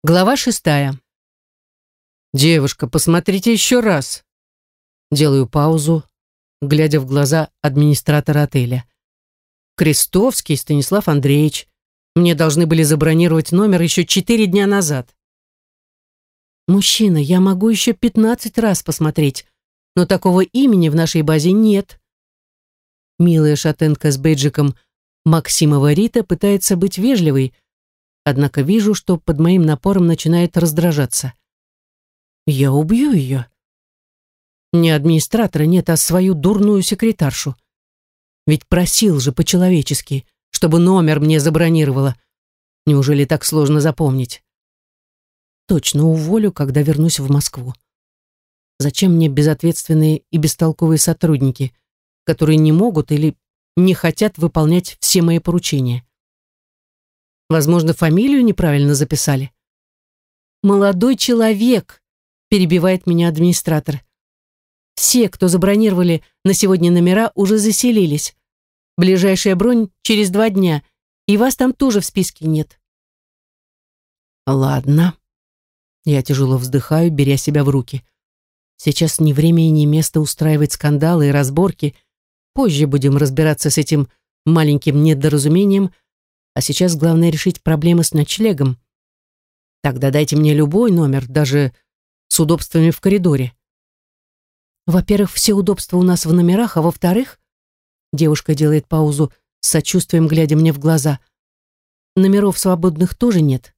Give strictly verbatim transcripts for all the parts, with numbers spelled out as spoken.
Глава шестая. «Девушка, посмотрите еще раз!» Делаю паузу, глядя в глаза администратора отеля. «Крестовский Станислав Андреевич. Мне должны были забронировать номер еще четыре дня назад». «Мужчина, я могу еще пятнадцать раз посмотреть, но такого имени в нашей базе нет». Милая шатенка с бейджиком Максимова Рита пытается быть вежливой, однако вижу, что под моим напором начинает раздражаться. Я убью ее. Не администратора нет, а свою дурную секретаршу. Ведь просил же по-человечески, чтобы номер мне забронировала. Неужели так сложно запомнить? Точно уволю, когда вернусь в Москву. Зачем мне безответственные и бестолковые сотрудники, которые не могут или не хотят выполнять все мои поручения? Возможно, фамилию неправильно записали. «Молодой человек», — перебивает меня администратор. «Все, кто забронировали на сегодня номера, уже заселились. Ближайшая бронь через два дня, и вас там тоже в списке нет». «Ладно». Я тяжело вздыхаю, беря себя в руки. Сейчас ни время и ни место устраивать скандалы и разборки. Позже будем разбираться с этим маленьким недоразумением, а сейчас главное решить проблемы с ночлегом. Тогда дайте мне любой номер, даже с удобствами в коридоре. Во-первых, все удобства у нас в номерах, а во-вторых, девушка делает паузу с сочувствием, глядя мне в глаза, номеров свободных тоже нет.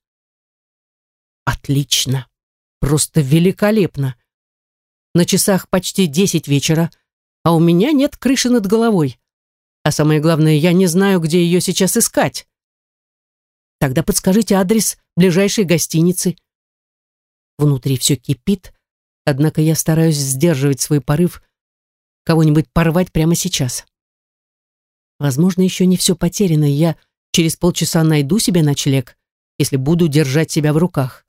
Отлично. Просто великолепно. На часах почти десять вечера, а у меня нет крыши над головой. А самое главное, я не знаю, где ее сейчас искать. Тогда подскажите адрес ближайшей гостиницы. Внутри все кипит, однако я стараюсь сдерживать свой порыв кого-нибудь порвать прямо сейчас. Возможно, еще не все потеряно, и я через полчаса найду себе ночлег, если буду держать себя в руках.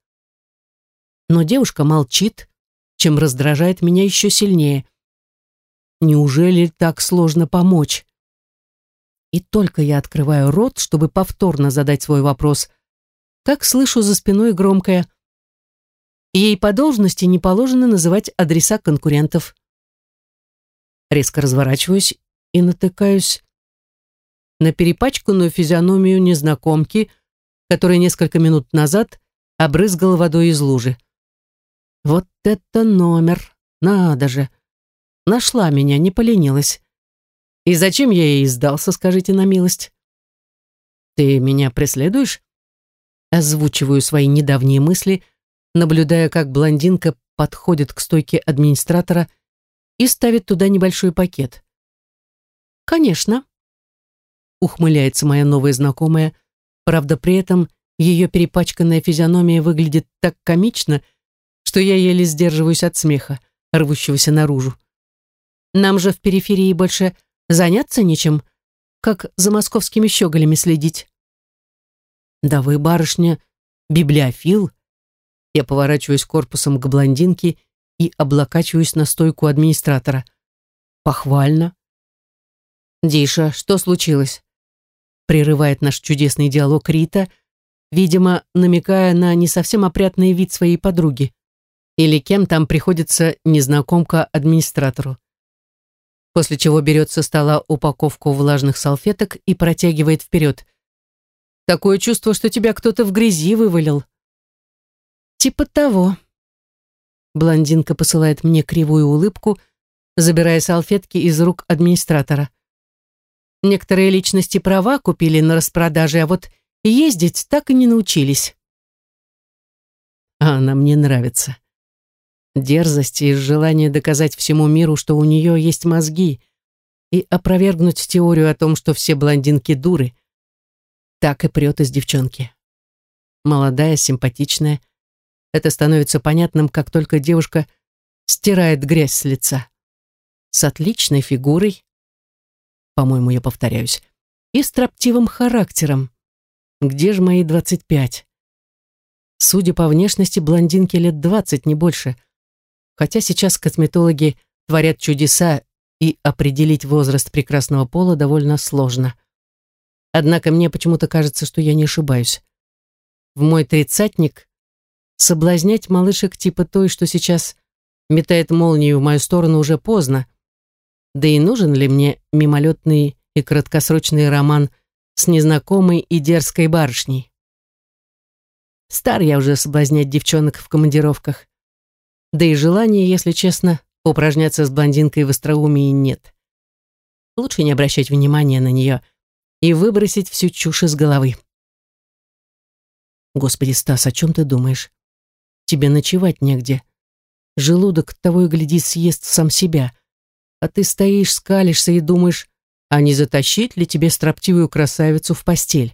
Но девушка молчит, чем раздражает меня еще сильнее. Неужели так сложно помочь? И только я открываю рот, чтобы повторно задать свой вопрос, как слышу за спиной громкое: «Ей по должности не положено называть адреса конкурентов». Резко разворачиваюсь и натыкаюсь на перепачканную физиономию незнакомки, которая несколько минут назад обрызгала водой из лужи. Вот это номер! Надо же! Нашла меня, не поленилась. И зачем я ей сдался, скажите на милость? «Ты меня преследуешь?» Озвучиваю свои недавние мысли, наблюдая, как блондинка подходит к стойке администратора и ставит туда небольшой пакет. «Конечно», — ухмыляется моя новая знакомая, правда, при этом ее перепачканная физиономия выглядит так комично, что я еле сдерживаюсь от смеха, рвущегося наружу. «Нам же в периферии больше заняться нечем, как за московскими щеголями следить». «Да вы, барышня, библиофил». Я поворачиваюсь корпусом к блондинке и облокачиваюсь на стойку администратора. «Похвально». «Диша, что случилось?» Прерывает наш чудесный диалог Рита, видимо, намекая на не совсем опрятный вид своей подруги. Или кем там приходится незнакомка администратору. После чего берет со стола упаковку влажных салфеток и протягивает вперед. «Такое чувство, что тебя кто-то в грязи вывалил». «Типа того». Блондинка посылает мне кривую улыбку, забирая салфетки из рук администратора. «Некоторые личности права купили на распродаже, а вот ездить так и не научились». А она мне нравится. Дерзость и желание доказать всему миру, что у нее есть мозги, и опровергнуть теорию о том, что все блондинки дуры. Так и прет из девчонки. Молодая, симпатичная. Это становится понятным, как только девушка стирает грязь с лица. С отличной фигурой, по-моему, я повторяюсь, и строптивым характером. Где же мои двадцать пять? Судя по внешности, блондинке лет двадцать, не больше. Хотя сейчас косметологи творят чудеса, и определить возраст прекрасного пола довольно сложно. Однако мне почему-то кажется, что я не ошибаюсь. В мой тридцатник Соблазнять малышек типа той, что сейчас метает молнию в мою сторону, уже поздно. Да и нужен ли мне мимолетный и краткосрочный роман с незнакомой и дерзкой барышней? Стар я уже соблазнять девчонок в командировках. Да и желания, если честно, упражняться с блондинкой в остроумии нет. Лучше не обращать внимания на нее и выбросить всю чушь из головы. Господи, Стас, о чем ты думаешь? Тебе ночевать негде. Желудок того и гляди съест сам себя. А ты стоишь, скалишься и думаешь, а не затащить ли тебе строптивую красавицу в постель?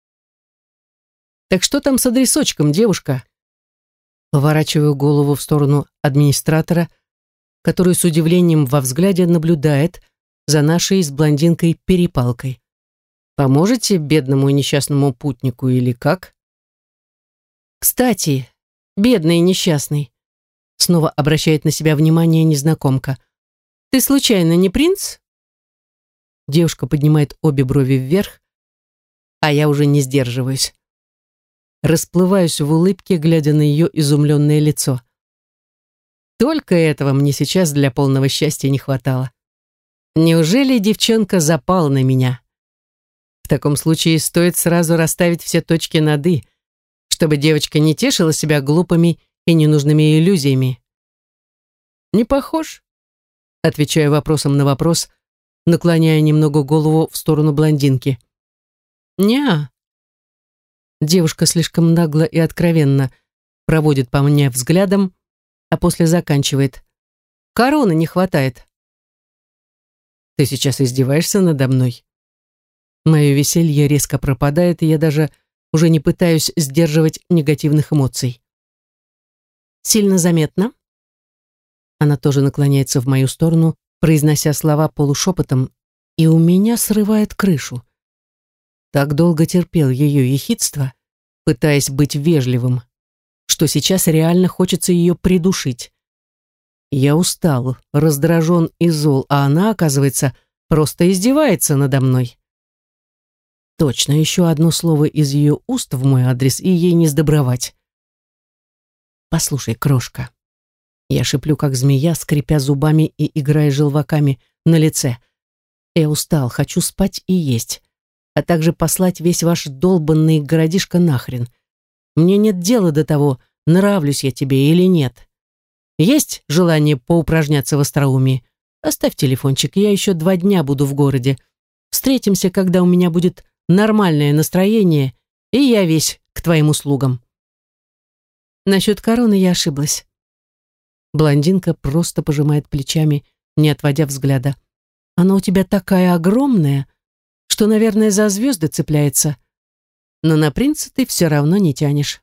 Так что там с адресочком, девушка? Поворачиваю голову в сторону администратора, который с удивлением во взгляде наблюдает за нашей с блондинкой перепалкой. Поможете бедному и несчастному путнику или как? Кстати, бедный и несчастный, снова обращает на себя внимание незнакомка. Ты случайно не принц? Девушка поднимает обе брови вверх, а я уже не сдерживаюсь. Расплываюсь в улыбке, глядя на ее изумленное лицо. Только этого мне сейчас для полного счастья не хватало. Неужели девчонка запала на меня? В таком случае стоит сразу расставить все точки над «и», чтобы девочка не тешила себя глупыми и ненужными иллюзиями. «Не похож?» Отвечаю вопросом на вопрос, наклоняя немного голову в сторону блондинки. «Не-а». Девушка слишком нагло и откровенно проводит по мне взглядом, а после заканчивает. «Короны не хватает». «Ты сейчас издеваешься надо мной?» Мое веселье резко пропадает, и я даже уже не пытаюсь сдерживать негативных эмоций. «Сильно заметно?» Она тоже наклоняется в мою сторону, произнося слова полушепотом, и у меня срывает крышу. Так долго терпел ее ехидство, пытаясь быть вежливым, что сейчас реально хочется ее придушить. Я устал, раздражен и зол, а она, оказывается, просто издевается надо мной. Точно, еще одно слово из ее уст в мой адрес, и ей не сдобровать. «Послушай, крошка». Я шиплю, как змея, скрипя зубами и играя желваками на лице. «Я устал, хочу спать и есть, а также послать весь ваш долбанный городишко нахрен. Мне нет дела до того, нравлюсь я тебе или нет. Есть желание поупражняться в остроумии? Оставь телефончик, я еще два дня буду в городе. Встретимся, когда у меня будет нормальное настроение, и я весь к твоим услугам». Насчет короны я ошиблась. Блондинка просто пожимает плечами, не отводя взгляда. Она у тебя такая огромная, что, наверное, за звезды цепляется. Но на принца ты все равно не тянешь.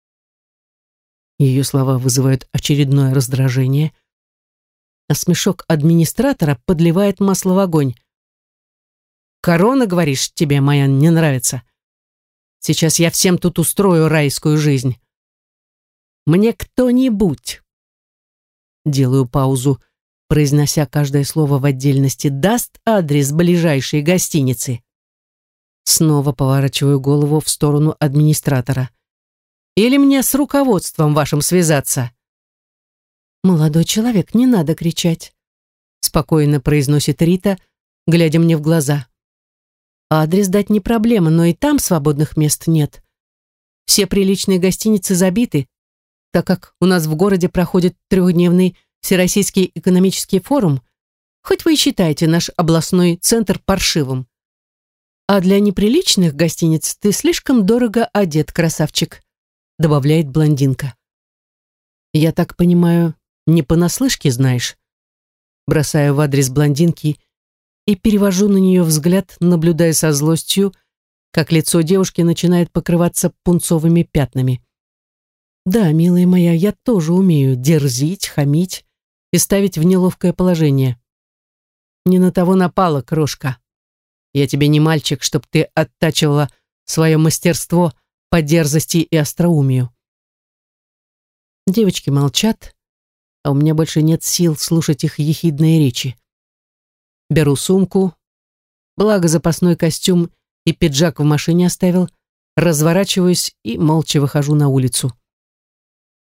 Ее слова вызывают очередное раздражение, а смешок администратора подливает масло в огонь. «Корона, говоришь, тебе моя не нравится? Сейчас я всем тут устрою райскую жизнь. Мне кто-нибудь...» Делаю паузу, произнося каждое слово в отдельности. «Даст адрес ближайшей гостиницы?» Снова поворачиваю голову в сторону администратора. «Или мне с руководством вашим связаться?» «Молодой человек, не надо кричать», спокойно произносит Рита, глядя мне в глаза. «Адрес дать не проблема, но и там свободных мест нет. Все приличные гостиницы забиты, так как у нас в городе проходит трехдневный Всероссийский экономический форум, хоть вы и считаете наш областной центр паршивым. А для неприличных гостиниц ты слишком дорого одет, красавчик», добавляет блондинка. «Я так понимаю, не понаслышке знаешь?» Бросаю в адрес блондинки и перевожу на нее взгляд, наблюдая со злостью, как лицо девушки начинает покрываться пунцовыми пятнами. «Да, милая моя, я тоже умею дерзить, хамить и ставить в неловкое положение. Не на того напала, крошка. Я тебе не мальчик, чтоб ты оттачивала свое мастерство по дерзости и остроумию». Девочки молчат, а у меня больше нет сил слушать их ехидные речи. Беру сумку, благо запасной костюм и пиджак в машине оставил, разворачиваюсь и молча выхожу на улицу.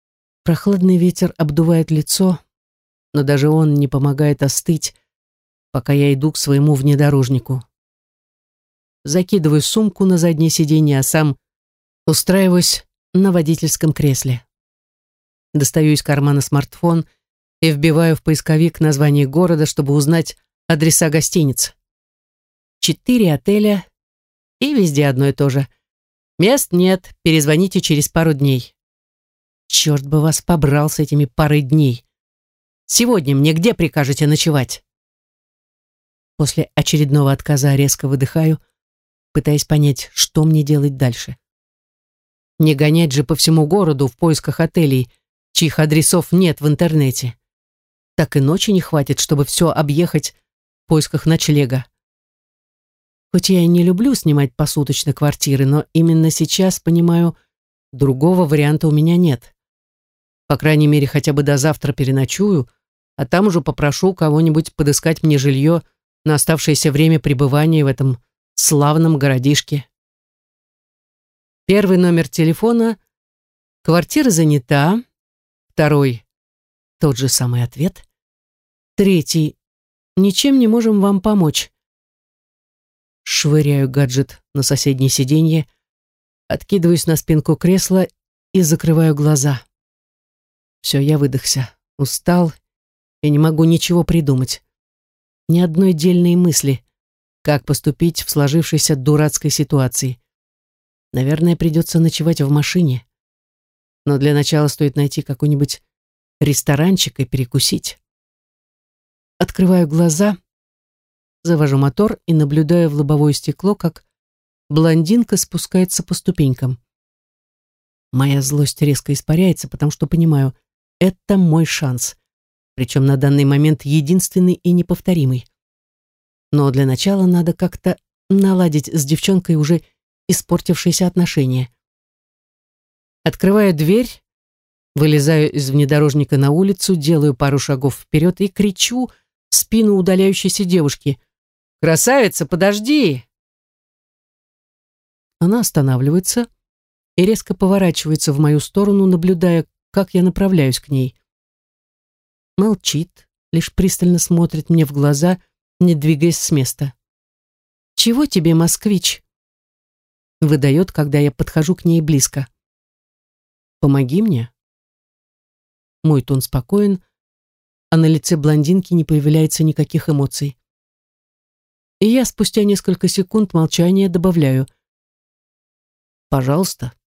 Прохладный ветер обдувает лицо, но даже он не помогает остыть, пока я иду к своему внедорожнику. Закидываю сумку на заднее сиденье, а сам устраиваюсь на водительском кресле. Достаю из кармана смартфон и вбиваю в поисковик название города, чтобы узнать адреса гостиниц. Четыре отеля, и везде одно и то же. Мест нет, перезвоните через пару дней. Черт бы вас побрал с этими парой дней. Сегодня мне где прикажете ночевать? После очередного отказа резко выдыхаю, пытаясь понять, что мне делать дальше. Не гонять же по всему городу в поисках отелей, чьих адресов нет в интернете. Так и ночи не хватит, чтобы все объехать в поисках ночлега. Хоть я и не люблю снимать посуточно квартиры, но именно сейчас понимаю, другого варианта у меня нет. По крайней мере, хотя бы до завтра переночую, а там уже попрошу кого-нибудь подыскать мне жилье на оставшееся время пребывания в этом славном городишке. Первый номер телефона — квартира занята. Второй — тот же самый ответ. Третий — ничем не можем вам помочь. Швыряю гаджет на соседнее сиденье, откидываюсь на спинку кресла и закрываю глаза. Все, я выдохся, устал и не могу ничего придумать. Ни одной дельной мысли, как поступить в сложившейся дурацкой ситуации. Наверное, придется ночевать в машине. Но для начала стоит найти какой-нибудь ресторанчик и перекусить. Открываю глаза, завожу мотор и наблюдаю в лобовое стекло, как блондинка спускается по ступенькам. Моя злость резко испаряется, потому что понимаю, это мой шанс, причем на данный момент единственный и неповторимый. Но для начала надо как-то наладить с девчонкой уже испортившиеся отношения. Открываю дверь, вылезаю из внедорожника на улицу, делаю пару шагов вперед и кричу в спину удаляющейся девушки: «Красавица, подожди!» Она останавливается и резко поворачивается в мою сторону, наблюдая, как я направляюсь к ней. Молчит, лишь пристально смотрит мне в глаза, не двигаясь с места. «Чего тебе, москвич?» Выдает, когда я подхожу к ней близко. «Помоги мне». Мой тон спокоен, а на лице блондинки не появляется никаких эмоций. И я спустя несколько секунд молчания добавляю: «Пожалуйста».